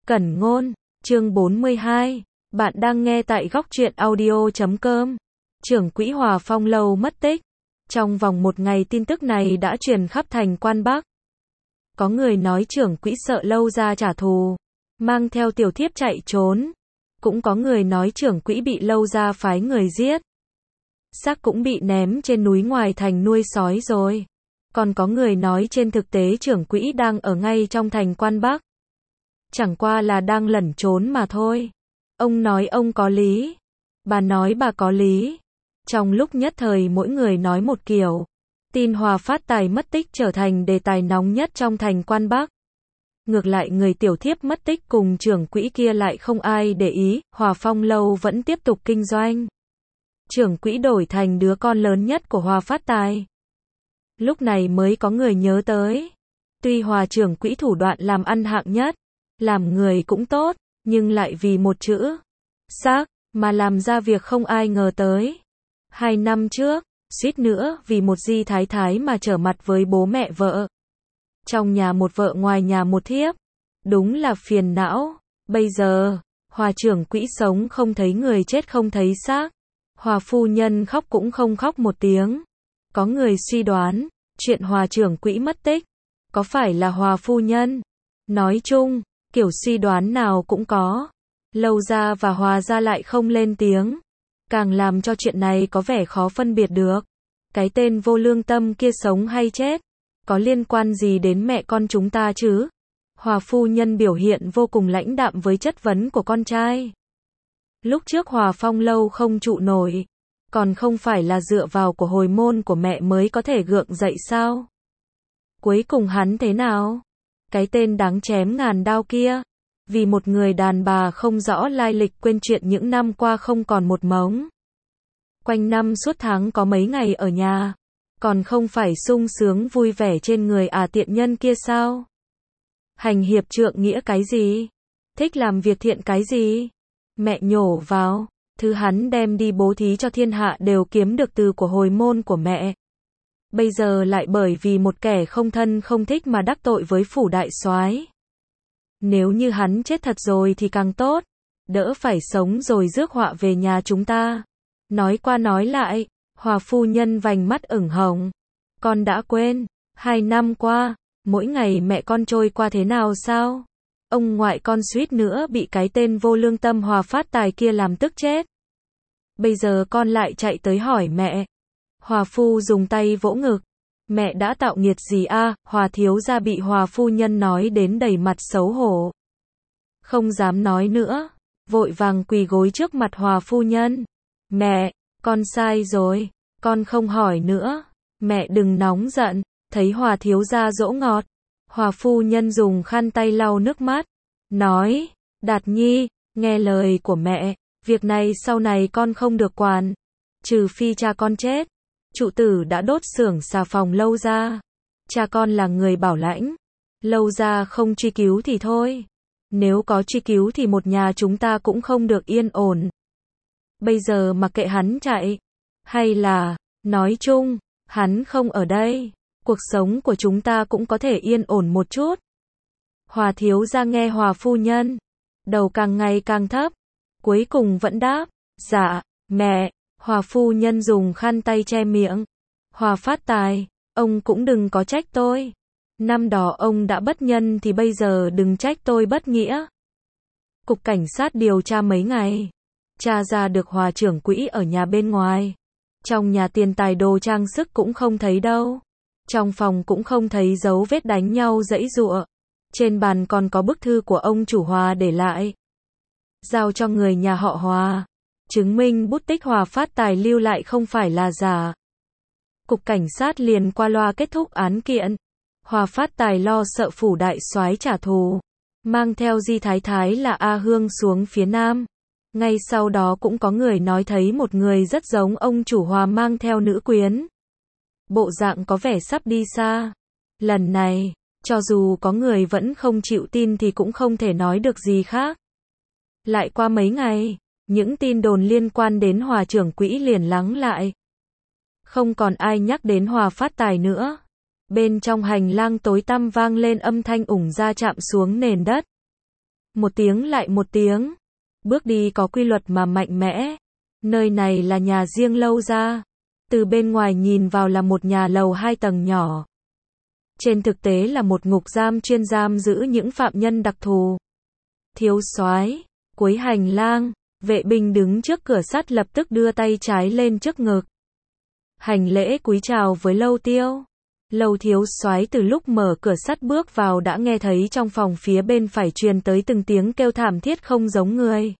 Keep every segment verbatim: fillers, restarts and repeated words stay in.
Cẩn ngôn, chương bốn mươi hai. Bạn đang nghe tại góc truyện audio chấm com. Trưởng quỹ Hòa Phong lâu mất tích. Trong vòng một ngày tin tức này đã truyền khắp thành Quan Bắc. Có người nói trưởng quỹ sợ lâu ra trả thù, mang theo tiểu thiếp chạy trốn. Cũng có người nói trưởng quỹ bị lâu ra phái người giết. Xác cũng bị ném trên núi ngoài thành nuôi sói rồi. Còn có người nói trên thực tế trưởng quỹ đang ở ngay trong thành Quan Bắc. Chẳng qua là đang lẩn trốn mà thôi. Ông nói ông có lý. Bà nói bà có lý. Trong lúc nhất thời mỗi người nói một kiểu. Tin Hòa Phát Tài mất tích trở thành đề tài nóng nhất trong thành Quan Bắc. Ngược lại người tiểu thiếp mất tích cùng trưởng quỹ kia lại không ai để ý, Hòa Phong lâu vẫn tiếp tục kinh doanh. Trưởng quỹ đổi thành đứa con lớn nhất của Hòa Phát Tài. Lúc này mới có người nhớ tới. Tuy Hòa trưởng quỹ thủ đoạn làm ăn hạng nhất, làm người cũng tốt, nhưng lại vì một chữ xác mà làm ra việc không ai ngờ tới. Hai năm trước, suýt nữa vì một di thái thái mà trở mặt với bố mẹ vợ. Trong nhà một vợ ngoài nhà một thiếp. Đúng là phiền não. Bây giờ, Hòa trưởng quỹ sống không thấy người chết không thấy xác. Hòa phu nhân khóc cũng không khóc một tiếng. Có người suy đoán, chuyện Hòa trưởng quỹ mất tích, có phải là Hòa phu nhân? Nói chung, kiểu suy đoán nào cũng có. Lâu gia và Hòa gia lại không lên tiếng. Càng làm cho chuyện này có vẻ khó phân biệt được. Cái tên vô lương tâm kia sống hay chết? Có liên quan gì đến mẹ con chúng ta chứ? Hòa phu nhân biểu hiện vô cùng lãnh đạm với chất vấn của con trai. Lúc trước Hòa Phong lâu không trụ nổi. Còn không phải là dựa vào của hồi môn của mẹ mới có thể gượng dậy sao? Cuối cùng hắn thế nào? Cái tên đáng chém ngàn đao kia. Vì một người đàn bà không rõ lai lịch quên chuyện những năm qua không còn một mống. Quanh năm suốt tháng có mấy ngày ở nhà. Còn không phải sung sướng vui vẻ trên người à tiện nhân kia sao? Hành hiệp trượng nghĩa cái gì? Thích làm việc thiện cái gì? Mẹ nhổ vào. Thứ hắn đem đi bố thí cho thiên hạ đều kiếm được từ của hồi môn của mẹ. Bây giờ lại bởi vì một kẻ không thân không thích mà đắc tội với phủ đại soái. Nếu như hắn chết thật rồi thì càng tốt. Đỡ phải sống rồi rước họa về nhà chúng ta. Nói qua nói lại, Hòa phu nhân vành mắt ửng hồng. Con đã quên, hai năm qua, mỗi ngày mẹ con trôi qua thế nào sao? Ông ngoại con suýt nữa bị cái tên vô lương tâm Hòa Phát Tài kia làm tức chết. Bây giờ con lại chạy tới hỏi mẹ. Hòa phu dùng tay vỗ ngực. Mẹ đã tạo nghiệt gì a? À? Hòa thiếu gia bị Hòa phu nhân nói đến đầy mặt xấu hổ. Không dám nói nữa. Vội vàng quỳ gối trước mặt Hòa phu nhân. Mẹ, con sai rồi. Con không hỏi nữa. Mẹ đừng nóng giận. Thấy Hòa thiếu gia dỗ ngọt. Hòa phu nhân dùng khăn tay lau nước mắt. Nói, Đạt Nhi, nghe lời của mẹ. Việc này sau này con không được quản. Trừ phi cha con chết. Trụ tử đã đốt xưởng xà phòng lâu ra. Cha con là người bảo lãnh. Lâu ra không truy cứu thì thôi. Nếu có truy cứu thì một nhà chúng ta cũng không được yên ổn. Bây giờ mà kệ hắn chạy. Hay là, nói chung, hắn không ở đây. Cuộc sống của chúng ta cũng có thể yên ổn một chút. Hòa thiếu gia nghe Hòa phu nhân. Đầu càng ngày càng thấp. Cuối cùng vẫn đáp. Dạ, mẹ. Hòa phu nhân dùng khăn tay che miệng. Hòa Phát Tài, ông cũng đừng có trách tôi. Năm đó ông đã bất nhân thì bây giờ đừng trách tôi bất nghĩa. Cục cảnh sát điều tra mấy ngày. Tra ra được Hòa trưởng quỹ ở nhà bên ngoài. Trong nhà tiền tài đồ trang sức cũng không thấy đâu. Trong phòng cũng không thấy dấu vết đánh nhau giãy giụa. Trên bàn còn có bức thư của ông chủ Hòa để lại. Giao cho người nhà họ Hòa. Chứng minh bút tích Hòa Phát Tài lưu lại không phải là giả. Cục cảnh sát liền qua loa kết thúc án kiện. Hòa Phát Tài lo sợ phủ đại soái trả thù. Mang theo di thái thái là A Hương xuống phía nam. Ngay sau đó cũng có người nói thấy một người rất giống ông chủ Hòa mang theo nữ quyến. Bộ dạng có vẻ sắp đi xa. Lần này, cho dù có người vẫn không chịu tin thì cũng không thể nói được gì khác. Lại qua mấy ngày, những tin đồn liên quan đến Hòa trưởng quỹ liền lắng lại. Không còn ai nhắc đến Hòa Phát Tài nữa. Bên trong hành lang tối tăm vang lên âm thanh ủng da chạm xuống nền đất. Một tiếng lại một tiếng. Bước đi có quy luật mà mạnh mẽ. Nơi này là nhà riêng Lâu gia. Từ bên ngoài nhìn vào là một nhà lầu hai tầng nhỏ. Trên thực tế là một ngục giam chuyên giam giữ những phạm nhân đặc thù. Thiếu soái, cuối hành lang, vệ binh đứng trước cửa sắt lập tức đưa tay trái lên trước ngực. Hành lễ cúi chào với Lâu Tiêu. Lâu thiếu soái từ lúc mở cửa sắt bước vào đã nghe thấy trong phòng phía bên phải truyền tới từng tiếng kêu thảm thiết không giống người.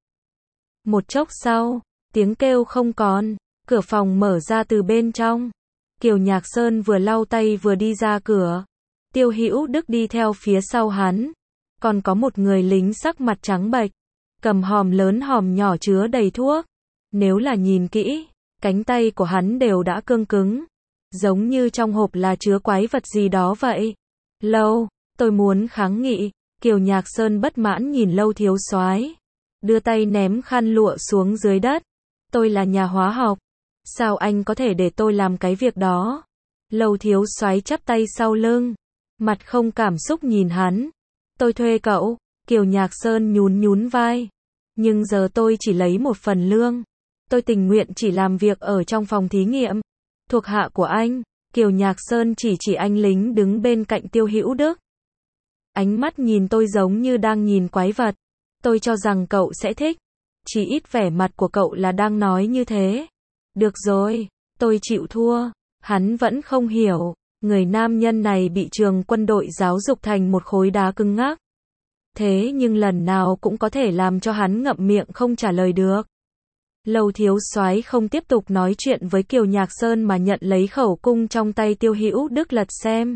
Một chốc sau, tiếng kêu không còn, cửa phòng mở ra từ bên trong. Kiều Nhạc Sơn vừa lau tay vừa đi ra cửa. Tiêu Hữu Đức đi theo phía sau hắn. Còn có một người lính sắc mặt trắng bệch, cầm hòm lớn hòm nhỏ chứa đầy thuốc. Nếu là nhìn kỹ, cánh tay của hắn đều đã cương cứng, giống như trong hộp là chứa quái vật gì đó vậy. Lâu, tôi muốn kháng nghị. Kiều Nhạc Sơn bất mãn nhìn Lâu thiếu soái, đưa tay ném khăn lụa xuống dưới đất. Tôi là nhà hóa học, sao anh có thể để tôi làm cái việc đó? Lâu thiếu soái chắp tay sau lưng, mặt không cảm xúc nhìn hắn. Tôi thuê cậu. Kiều Nhạc Sơn nhún nhún vai. Nhưng giờ tôi chỉ lấy một phần lương. Tôi tình nguyện chỉ làm việc ở trong phòng thí nghiệm. Thuộc hạ của anh. Kiều Nhạc Sơn chỉ chỉ anh lính đứng bên cạnh Tiêu Hữu Đức. Ánh mắt nhìn tôi giống như đang nhìn quái vật. Tôi cho rằng cậu sẽ thích. Chỉ ít vẻ mặt của cậu là đang nói như thế. Được rồi, tôi chịu thua. Hắn vẫn không hiểu. Người nam nhân này bị trường quân đội giáo dục thành một khối đá cứng ngắc. Thế nhưng lần nào cũng có thể làm cho hắn ngậm miệng không trả lời được. Lâu thiếu soái không tiếp tục nói chuyện với Kiều Nhạc Sơn mà nhận lấy khẩu cung trong tay Tiêu Hữu Đức lật xem.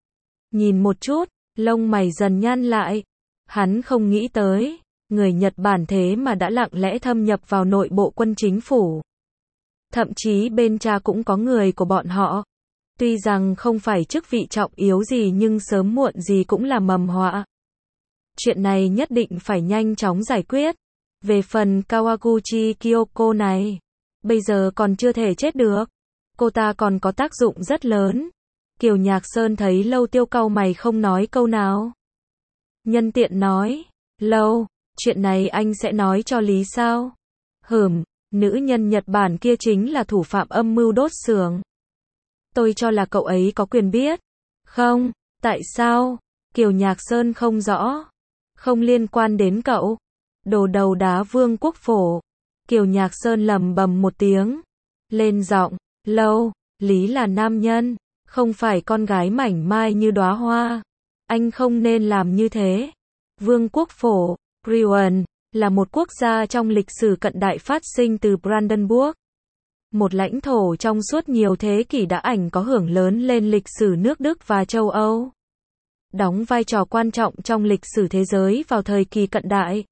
Nhìn một chút, lông mày dần nhăn lại. Hắn không nghĩ tới, người Nhật Bản thế mà đã lặng lẽ thâm nhập vào nội bộ quân chính phủ. Thậm chí bên cha cũng có người của bọn họ. Tuy rằng không phải chức vị trọng yếu gì nhưng sớm muộn gì cũng là mầm họa. Chuyện này nhất định phải nhanh chóng giải quyết. Về phần Kawaguchi Kyoko này, bây giờ còn chưa thể chết được. Cô ta còn có tác dụng rất lớn. Kiều Nhạc Sơn thấy Lâu Tiêu cau mày không nói câu nào. Nhân tiện nói, Lâu, chuyện này anh sẽ nói cho Lý sao? Hửm, nữ nhân Nhật Bản kia chính là thủ phạm âm mưu đốt xưởng. Tôi cho là cậu ấy có quyền biết. Không, tại sao? Kiều Nhạc Sơn không rõ. Không liên quan đến cậu. Đồ đầu đá Vương Quốc Phổ. Kiều Nhạc Sơn lầm bầm một tiếng. Lên giọng, Lâu, Lý là nam nhân, không phải con gái mảnh mai như đóa hoa. Anh không nên làm như thế. Vương Quốc Phổ, Britain, là một quốc gia trong lịch sử cận đại phát sinh từ Brandenburg. Một lãnh thổ trong suốt nhiều thế kỷ đã ảnh có hưởng lớn lên lịch sử nước Đức và châu Âu. Đóng vai trò quan trọng trong lịch sử thế giới vào thời kỳ cận đại.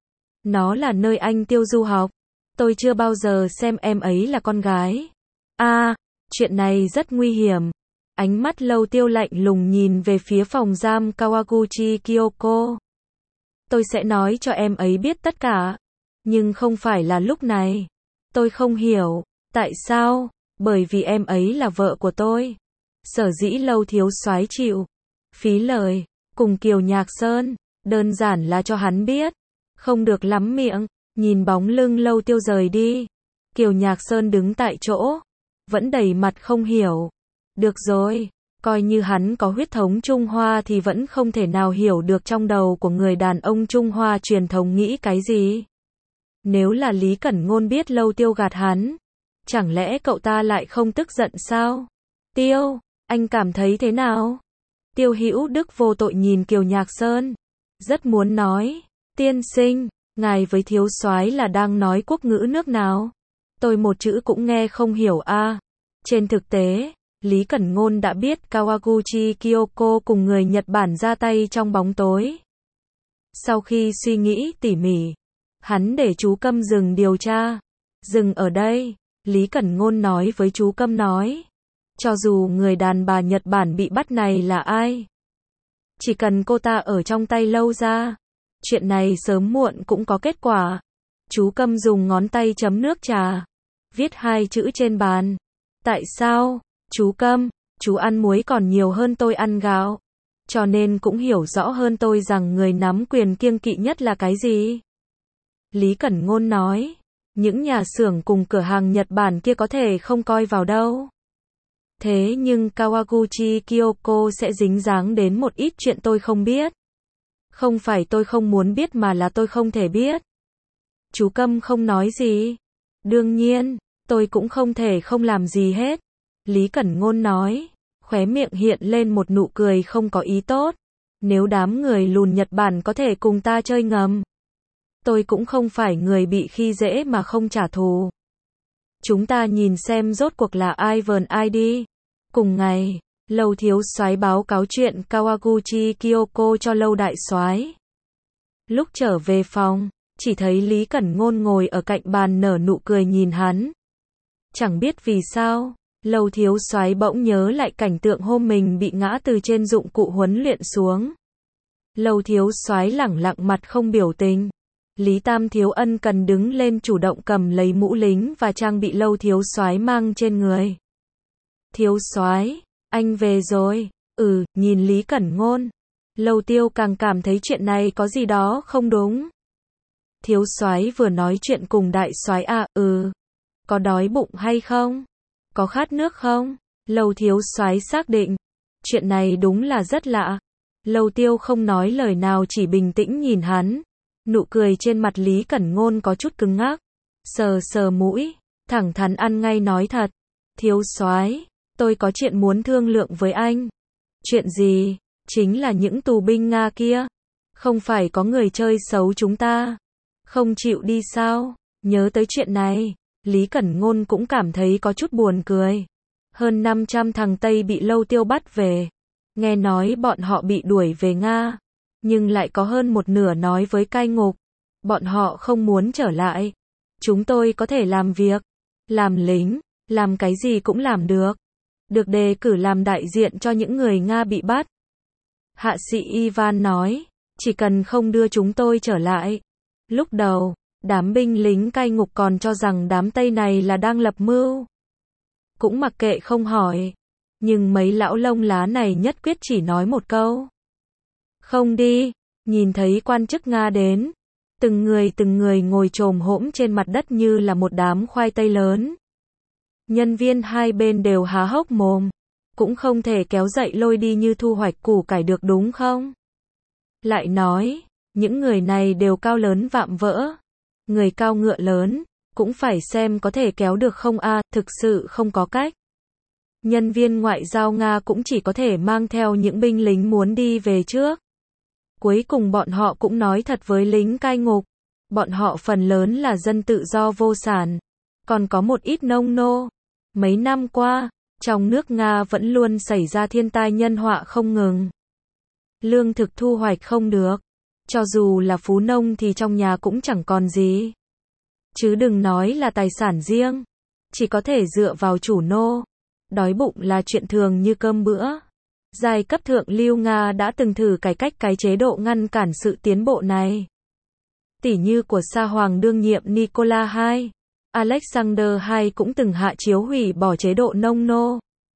Nó là nơi anh Tiêu du học. Tôi chưa bao giờ xem em ấy là con gái. À, chuyện này rất nguy hiểm. Ánh mắt Lâu Tiêu lạnh lùng nhìn về phía phòng giam Kawaguchi Kyoko. Tôi sẽ nói cho em ấy biết tất cả. Nhưng không phải là lúc này. Tôi không hiểu. Tại sao? Bởi vì em ấy là vợ của tôi. Sở dĩ Lâu thiếu soái chịu phí lời cùng Kiều Nhạc Sơn, đơn giản là cho hắn biết, không được lắm miệng. Nhìn bóng lưng Lâu Tiêu rời đi, Kiều Nhạc Sơn đứng tại chỗ, vẫn đầy mặt không hiểu. Được rồi, coi như hắn có huyết thống Trung Hoa thì vẫn không thể nào hiểu được trong đầu của người đàn ông Trung Hoa truyền thống nghĩ cái gì. Nếu là Lý Cẩn Ngôn biết Lâu Tiêu gạt hắn, chẳng lẽ cậu ta lại không tức giận sao? Tiêu, anh cảm thấy thế nào? Tiêu Hữu Đức vô tội nhìn Kiều Nhạc Sơn, rất muốn nói, tiên sinh, ngài với thiếu soái là đang nói quốc ngữ nước nào? Tôi một chữ cũng nghe không hiểu a. À. Trên thực tế, Lý Cẩn Ngôn đã biết Kawaguchi Kyoko cùng người Nhật Bản ra tay trong bóng tối. Sau khi suy nghĩ tỉ mỉ, hắn để chú Câm dừng điều tra. Dừng ở đây, Lý Cẩn Ngôn nói với chú Câm nói. Cho dù người đàn bà Nhật Bản bị bắt này là ai, chỉ cần cô ta ở trong tay Lâu ra, chuyện này sớm muộn cũng có kết quả. Chú Câm dùng ngón tay chấm nước trà, viết hai chữ trên bàn. Tại sao? Chú Câm, chú ăn muối còn nhiều hơn tôi ăn gạo. cho nên cũng hiểu rõ hơn tôi rằng người nắm quyền kiêng kỵ nhất là cái gì. Lý Cẩn Ngôn nói, những nhà xưởng cùng cửa hàng Nhật Bản kia có thể không coi vào đâu. Thế nhưng Kawaguchi Kyoko sẽ dính dáng đến một ít chuyện tôi không biết. Không phải tôi không muốn biết mà là tôi không thể biết. Chú Câm không nói gì. Đương nhiên, tôi cũng không thể không làm gì hết. Lý Cẩn Ngôn nói, khóe miệng hiện lên một nụ cười không có ý tốt. Nếu đám người lùn Nhật Bản có thể cùng ta chơi ngầm, tôi cũng không phải người bị khi dễ mà không trả thù. Chúng ta nhìn xem rốt cuộc là ai vờn ai đi. Cùng ngày, Lâu thiếu soái báo cáo chuyện Kawaguchi Kyoko cho Lâu đại soái. Lúc trở về phòng, chỉ thấy Lý Cẩn Ngôn ngồi ở cạnh bàn nở nụ cười nhìn hắn. Chẳng biết vì sao, Lâu thiếu soái bỗng nhớ lại cảnh tượng hôm mình bị ngã từ trên dụng cụ huấn luyện xuống. Lâu thiếu soái lẳng lặng mặt không biểu tình. Lý Tam thiếu ân cần đứng lên chủ động cầm lấy mũ lính và trang bị Lâu thiếu soái mang trên người. Thiếu soái, anh về rồi. Ừ, nhìn Lý Cẩn Ngôn. Lâu tiêu càng cảm thấy chuyện này có gì đó không đúng. Thiếu soái vừa nói chuyện cùng đại soái à, ừ. Có đói bụng hay không? Có khát nước không? Lâu thiếu soái xác định. Chuyện này đúng là rất lạ. Lâu tiêu không nói lời nào chỉ bình tĩnh nhìn hắn. Nụ cười trên mặt Lý Cẩn Ngôn có chút cứng ngắc. Sờ sờ mũi, thẳng thắn ăn ngay nói thật. Thiếu soái, tôi có chuyện muốn thương lượng với anh. Chuyện gì? Chính là những tù binh Nga kia. Không phải có người chơi xấu chúng ta. Không chịu đi sao? Nhớ tới chuyện này, Lý Cẩn Ngôn cũng cảm thấy có chút buồn cười. Hơn năm trăm thằng Tây bị Lâu tiêu bắt về. Nghe nói bọn họ bị đuổi về Nga. Nhưng lại có hơn một nửa nói với cai ngục. Bọn họ không muốn trở lại. Chúng tôi có thể làm việc. Làm lính, làm cái gì cũng làm được. Được đề cử làm đại diện cho những người Nga bị bắt. Hạ sĩ Ivan nói, chỉ cần không đưa chúng tôi trở lại. Lúc đầu, đám binh lính cai ngục còn cho rằng đám Tây này là đang lập mưu. Cũng mặc kệ không hỏi. Nhưng mấy lão lông lá này nhất quyết chỉ nói một câu. Không đi. Nhìn thấy quan chức Nga đến. Từng người từng người ngồi chồm hổm trên mặt đất như là một đám khoai tây lớn. Nhân viên hai bên đều há hốc mồm. Cũng không thể kéo dậy lôi đi như thu hoạch củ cải được đúng không? Lại nói, những người này đều cao lớn vạm vỡ. Người cao ngựa lớn, cũng phải xem có thể kéo được không a, à, thực sự không có cách. Nhân viên ngoại giao Nga cũng chỉ có thể mang theo những binh lính muốn đi về trước. Cuối cùng bọn họ cũng nói thật với lính cai ngục. Bọn họ phần lớn là dân tự do vô sản. Còn có một ít nông nô. Mấy năm qua, trong nước Nga vẫn luôn xảy ra thiên tai nhân họa không ngừng. Lương thực thu hoạch không được. Cho dù là phú nông thì trong nhà cũng chẳng còn gì. Chứ đừng nói là tài sản riêng. Chỉ có thể dựa vào chủ nô. Đói bụng là chuyện thường như cơm bữa. Giai cấp thượng lưu Nga đã từng thử cải cách cái chế độ ngăn cản sự tiến bộ này. Tỷ như của Sa Hoàng đương nhiệm Nicola đệ nhị. Alexander đệ nhị cũng từng hạ chiếu hủy bỏ chế độ nông nô.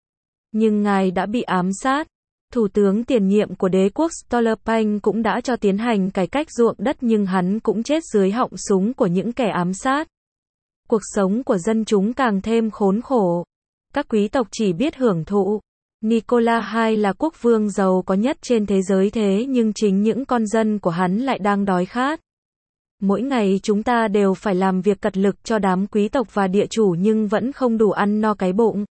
Nhưng ngài đã bị ám sát. Thủ tướng tiền nhiệm của đế quốc Stolopanh cũng đã cho tiến hành cải cách ruộng đất nhưng hắn cũng chết dưới họng súng của những kẻ ám sát. Cuộc sống của dân chúng càng thêm khốn khổ. Các quý tộc chỉ biết hưởng thụ. Nicola đệ nhị là quốc vương giàu có nhất trên thế giới thế nhưng chính những con dân của hắn lại đang đói khát. Mỗi ngày chúng ta đều phải làm việc cật lực cho đám quý tộc và địa chủ nhưng vẫn không đủ ăn no cái bụng.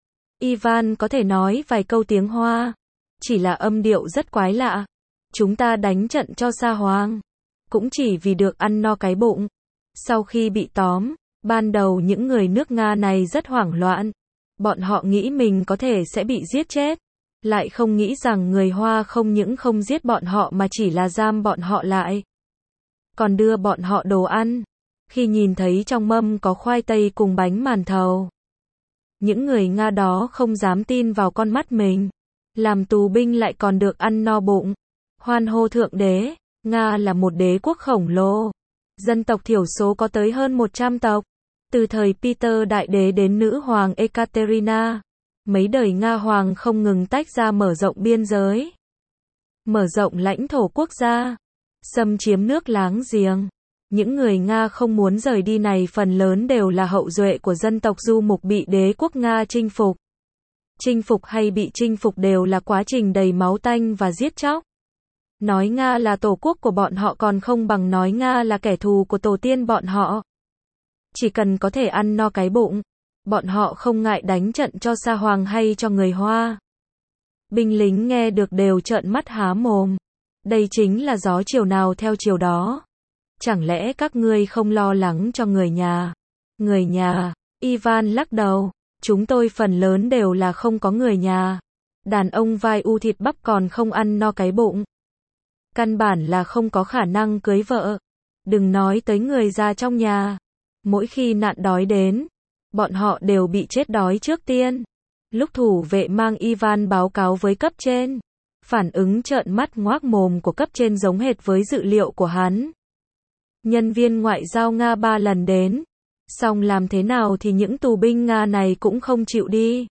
Ivan có thể nói vài câu tiếng Hoa. Chỉ là âm điệu rất quái lạ. Chúng ta đánh trận cho Sa Hoàng. Cũng chỉ vì được ăn no cái bụng. Sau khi bị tóm, ban đầu những người nước Nga này rất hoảng loạn. Bọn họ nghĩ mình có thể sẽ bị giết chết. Lại không nghĩ rằng người Hoa không những không giết bọn họ mà chỉ là giam bọn họ lại. Còn đưa bọn họ đồ ăn. Khi nhìn thấy trong mâm có khoai tây cùng bánh màn thầu. Những người Nga đó không dám tin vào con mắt mình. Làm tù binh lại còn được ăn no bụng. Hoan hô thượng đế. Nga là một đế quốc khổng lồ. Dân tộc thiểu số có tới hơn một trăm tộc. Từ thời Peter Đại Đế đến nữ hoàng Ekaterina. Mấy đời Nga hoàng không ngừng tách ra mở rộng biên giới. mở rộng lãnh thổ quốc gia, xâm chiếm nước láng giềng. Những người Nga không muốn rời đi này phần lớn đều là hậu duệ của dân tộc du mục bị đế quốc Nga chinh phục. Chinh phục hay bị chinh phục đều là quá trình đầy máu tanh và giết chóc. Nói Nga là tổ quốc của bọn họ còn không bằng nói Nga là kẻ thù của tổ tiên bọn họ. Chỉ cần có thể ăn no cái bụng, bọn họ không ngại đánh trận cho Sa Hoàng hay cho người Hoa. Binh lính nghe được đều trợn mắt há mồm. Đây chính là gió chiều nào theo chiều đó. Chẳng lẽ các ngươi không lo lắng cho người nhà? Người nhà, Ivan lắc đầu, chúng tôi phần lớn đều là không có người nhà. Đàn ông vai u thịt bắp còn không ăn no cái bụng. Căn bản là không có khả năng cưới vợ. Đừng nói tới người già trong nhà. Mỗi khi nạn đói đến, bọn họ đều bị chết đói trước tiên. Lúc thủ vệ mang Ivan báo cáo với cấp trên, phản ứng trợn mắt ngoác mồm của cấp trên giống hệt với dự liệu của hắn. Nhân viên ngoại giao Nga ba lần đến, song làm thế nào thì những tù binh Nga này cũng không chịu đi.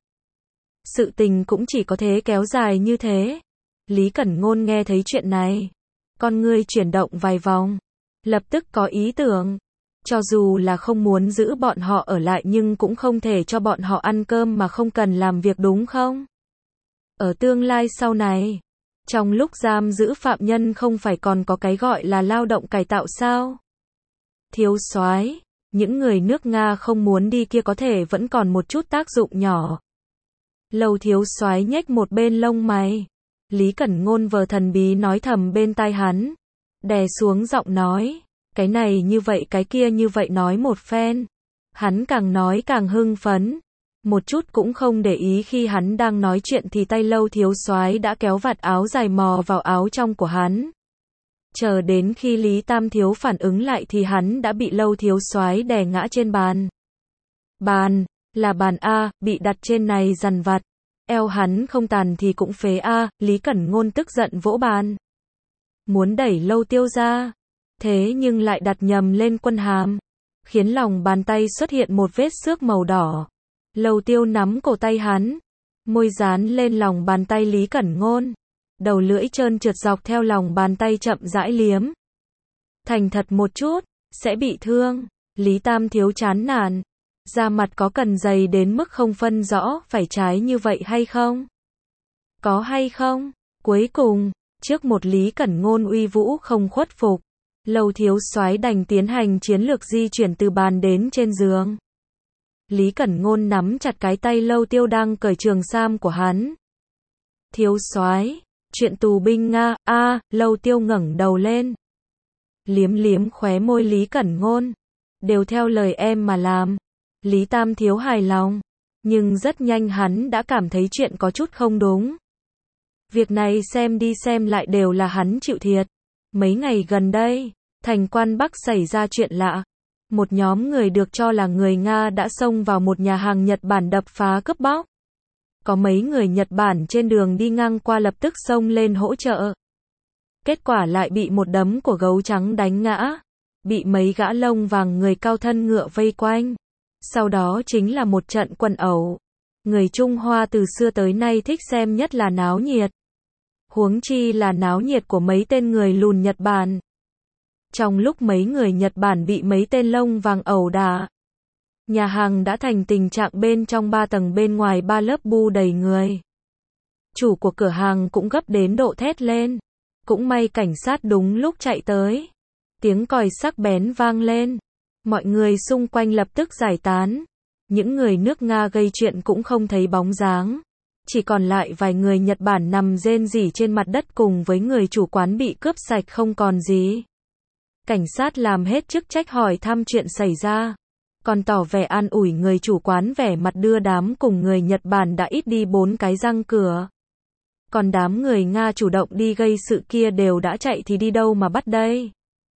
Sự tình cũng chỉ có thế kéo dài như thế. Lý Cẩn Ngôn nghe thấy chuyện này, con ngươi chuyển động vài vòng, lập tức có ý tưởng. Cho dù là không muốn giữ bọn họ ở lại nhưng cũng không thể cho bọn họ ăn cơm mà không cần làm việc đúng không? Ở tương lai sau này, trong lúc giam giữ phạm nhân không phải còn có cái gọi là lao động cải tạo sao? Thiếu soái, những người nước Nga không muốn đi kia có thể vẫn còn một chút tác dụng nhỏ. Lầu thiếu soái nhếch một bên lông mày. Lý Cẩn Ngôn vờ thần bí nói thầm bên tai hắn, đè xuống giọng nói, cái này như vậy cái kia như vậy nói một phen. Hắn càng nói càng hưng phấn, một chút cũng không để ý khi hắn đang nói chuyện thì tay Lâu thiếu soái đã kéo vạt áo dài mò vào áo trong của hắn. Chờ đến khi Lý Tam thiếu phản ứng lại thì hắn đã bị Lâu thiếu soái đè ngã trên bàn. Bàn, là bàn A, bị đặt trên này dằn vặt. Eo hắn không tàn thì cũng phế A, Lý Cẩn Ngôn tức giận vỗ bàn. Muốn đẩy Lâu tiêu ra, thế nhưng lại đặt nhầm lên quân hàm, khiến lòng bàn tay xuất hiện một vết xước màu đỏ. Lâu tiêu nắm cổ tay hắn, môi dán lên lòng bàn tay Lý Cẩn Ngôn. Đầu lưỡi trơn trượt dọc theo lòng bàn tay chậm rãi liếm. Thành thật một chút, sẽ bị thương. Lý Tam thiếu chán nản. Da mặt có cần dày đến mức không phân rõ phải trái như vậy hay không? Có hay không? Cuối cùng, trước một Lý Cẩn Ngôn uy vũ không khuất phục, Lâu thiếu soái đành tiến hành chiến lược di chuyển từ bàn đến trên giường. Lý Cẩn Ngôn nắm chặt cái tay Lâu tiêu đang cởi trường sam của hắn. Thiếu soái, chuyện tù binh Nga, a à, Lâu tiêu ngẩng đầu lên. Liếm liếm khóe môi Lý Cẩn Ngôn. Đều theo lời em mà làm. Lý Tam thiếu hài lòng. Nhưng rất nhanh hắn đã cảm thấy chuyện có chút không đúng. Việc này xem đi xem lại đều là hắn chịu thiệt. Mấy ngày gần đây, thành Quan Bắc xảy ra chuyện lạ. Một nhóm người được cho là người Nga đã xông vào một nhà hàng Nhật Bản đập phá cướp bóc. Có mấy người Nhật Bản trên đường đi ngang qua lập tức xông lên hỗ trợ. Kết quả lại bị một đấm của gấu trắng đánh ngã. Bị mấy gã lông vàng người cao thân ngựa vây quanh. Sau đó chính là một trận quần ẩu. Người Trung Hoa từ xưa tới nay thích xem nhất là náo nhiệt. Huống chi là náo nhiệt của mấy tên người lùn Nhật Bản. Trong lúc mấy người Nhật Bản bị mấy tên lông vàng ẩu đả, nhà hàng đã thành tình trạng bên trong ba tầng bên ngoài ba lớp bu đầy người. Chủ của cửa hàng cũng gấp đến độ thét lên. Cũng may cảnh sát đúng lúc chạy tới. Tiếng còi sắc bén vang lên. Mọi người xung quanh lập tức giải tán. Những người nước Nga gây chuyện cũng không thấy bóng dáng. Chỉ còn lại vài người Nhật Bản nằm rên rỉ trên mặt đất cùng với người chủ quán bị cướp sạch không còn gì. Cảnh sát làm hết chức trách hỏi thăm chuyện xảy ra. Còn tỏ vẻ an ủi người chủ quán vẻ mặt đưa đám cùng người Nhật Bản đã ít đi bốn cái răng cửa. Còn đám người Nga chủ động đi gây sự kia đều đã chạy thì đi đâu mà bắt đây.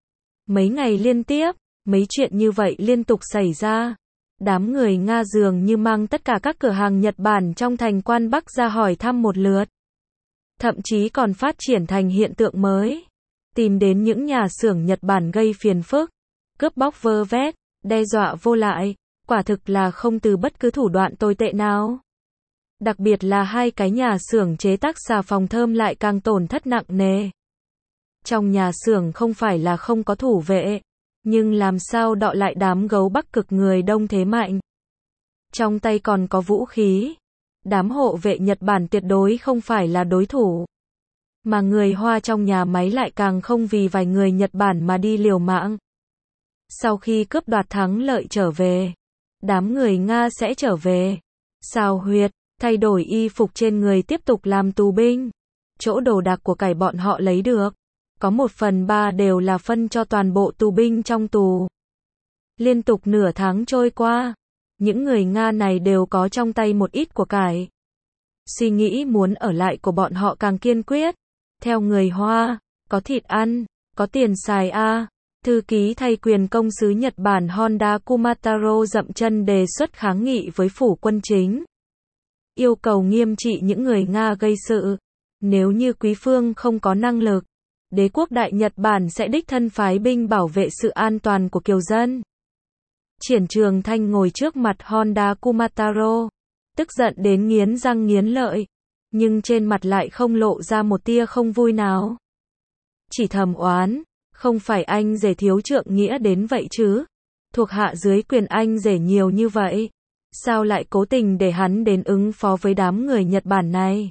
Mấy ngày liên tiếp, mấy chuyện như vậy liên tục xảy ra. Đám người Nga dường như mang tất cả các cửa hàng Nhật Bản trong thành Quan Bắc ra hỏi thăm một lượt. Thậm chí còn phát triển thành hiện tượng mới. Tìm đến những nhà xưởng Nhật Bản gây phiền phức, cướp bóc vơ vét, đe dọa vô lại. Quả thực là không từ bất cứ thủ đoạn tồi tệ nào. Đặc biệt là hai cái nhà xưởng chế tác xà phòng thơm lại càng tổn thất nặng nề. Trong nhà xưởng không phải là không có thủ vệ, nhưng làm sao đọ lại đám gấu Bắc Cực người Đông thế mạnh. Trong tay còn có vũ khí. Đám hộ vệ Nhật Bản tuyệt đối không phải là đối thủ. Mà người Hoa trong nhà máy lại càng không vì vài người Nhật Bản mà đi liều mạng. Sau khi cướp đoạt thắng lợi trở về, đám người Nga sẽ trở về. Sao huyệt, thay đổi y phục trên người tiếp tục làm tù binh. Chỗ đồ đạc của cải bọn họ lấy được, có một phần ba đều là phân cho toàn bộ tù binh trong tù. Liên tục nửa tháng trôi qua, những người Nga này đều có trong tay một ít của cải. Suy nghĩ muốn ở lại của bọn họ càng kiên quyết. Theo người Hoa, có thịt ăn, có tiền xài a. Thư ký thay quyền công sứ Nhật Bản Honda Kumataro dậm chân đề xuất kháng nghị với phủ quân chính. Yêu cầu nghiêm trị những người Nga gây sự. Nếu như quý phương không có năng lực, đế quốc đại Nhật Bản sẽ đích thân phái binh bảo vệ sự an toàn của kiều dân. Triển Trường Thanh ngồi trước mặt Honda Kumataro, tức giận đến nghiến răng nghiến lợi, nhưng trên mặt lại không lộ ra một tia không vui nào. Chỉ thầm oán, không phải anh rể thiếu trượng nghĩa đến vậy chứ? Thuộc hạ dưới quyền anh rể nhiều như vậy, sao lại cố tình để hắn đến ứng phó với đám người Nhật Bản này?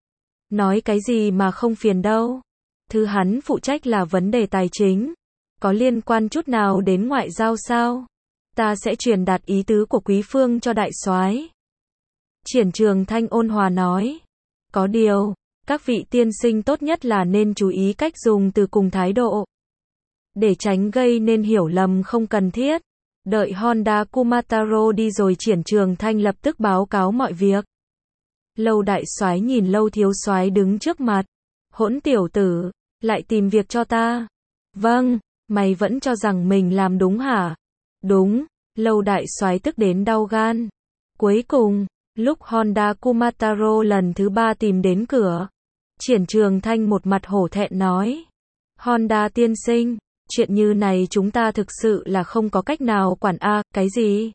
Nói cái gì mà không phiền đâu. Thứ hắn phụ trách là vấn đề tài chính, có liên quan chút nào đến ngoại giao sao? Ta sẽ truyền đạt ý tứ của quý phương cho đại soái. Triển Trường Thanh ôn hòa nói. Có điều, các vị tiên sinh tốt nhất là nên chú ý cách dùng từ cùng thái độ, để tránh gây nên hiểu lầm không cần thiết. Đợi Honda Kumataro đi rồi Triển Trường Thanh lập tức báo cáo mọi việc. Lâu đại soái nhìn Lâu thiếu soái đứng trước mặt. Hỗn tiểu tử, lại tìm việc cho ta. Vâng, mày vẫn cho rằng mình làm đúng hả? Đúng, Lâu đại soái tức đến đau gan. Cuối cùng, lúc Honda Kumataro lần thứ ba tìm đến cửa, Triển Trường Thanh một mặt hổ thẹn nói. Honda tiên sinh, chuyện như này chúng ta thực sự là không có cách nào quản a. À, cái gì?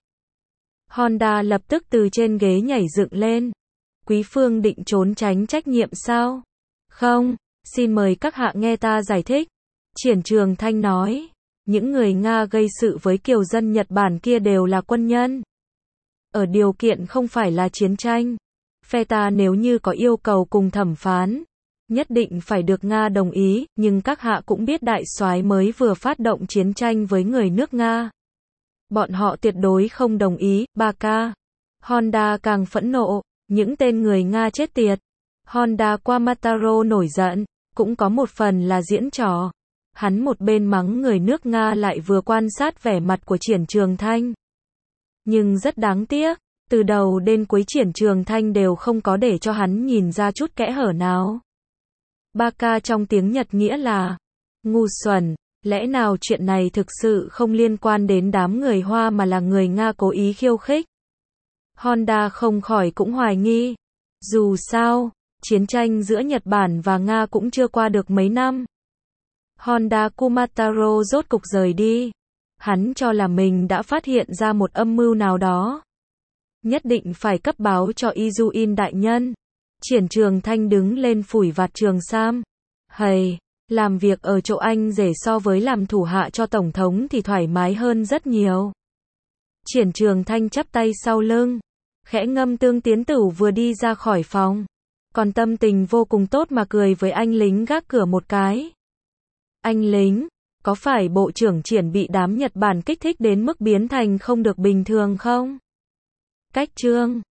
Honda lập tức từ trên ghế nhảy dựng lên. Quý phương định trốn tránh trách nhiệm sao? Không, xin mời các hạ nghe ta giải thích. Triển Trường Thanh nói. Những người Nga gây sự với kiều dân Nhật Bản kia đều là quân nhân. Ở điều kiện không phải là chiến tranh, phe ta nếu như có yêu cầu cùng thẩm phán, nhất định phải được Nga đồng ý, nhưng các hạ cũng biết đại soái mới vừa phát động chiến tranh với người nước Nga. Bọn họ tuyệt đối không đồng ý, ba ca. Honda càng phẫn nộ, những tên người Nga chết tiệt. Honda Kumataro nổi giận, cũng có một phần là diễn trò. Hắn một bên mắng người nước Nga lại vừa quan sát vẻ mặt của Triển Trường Thanh. Nhưng rất đáng tiếc, từ đầu đến cuối Triển Trường Thanh đều không có để cho hắn nhìn ra chút kẽ hở nào. Ba ca trong tiếng Nhật nghĩa là ngu xuẩn, lẽ nào chuyện này thực sự không liên quan đến đám người Hoa mà là người Nga cố ý khiêu khích? Honda không khỏi cũng hoài nghi. Dù sao, chiến tranh giữa Nhật Bản và Nga cũng chưa qua được mấy năm. Honda Kumataro rốt cục rời đi. Hắn cho là mình đã phát hiện ra một âm mưu nào đó. Nhất định phải cấp báo cho Izuin đại nhân. Triển Trường Thanh đứng lên phủi vạt Trường Sam. Hầy, làm việc ở chỗ anh rể so với làm thủ hạ cho Tổng thống thì thoải mái hơn rất nhiều. Triển Trường Thanh chắp tay sau lưng. Khẽ ngâm Tương Tiến Tửu vừa đi ra khỏi phòng. Còn tâm tình vô cùng tốt mà cười với anh lính gác cửa một cái. Anh lính, có phải bộ trưởng Triển bị đám Nhật Bản kích thích đến mức biến thành không được bình thường không? Cách chương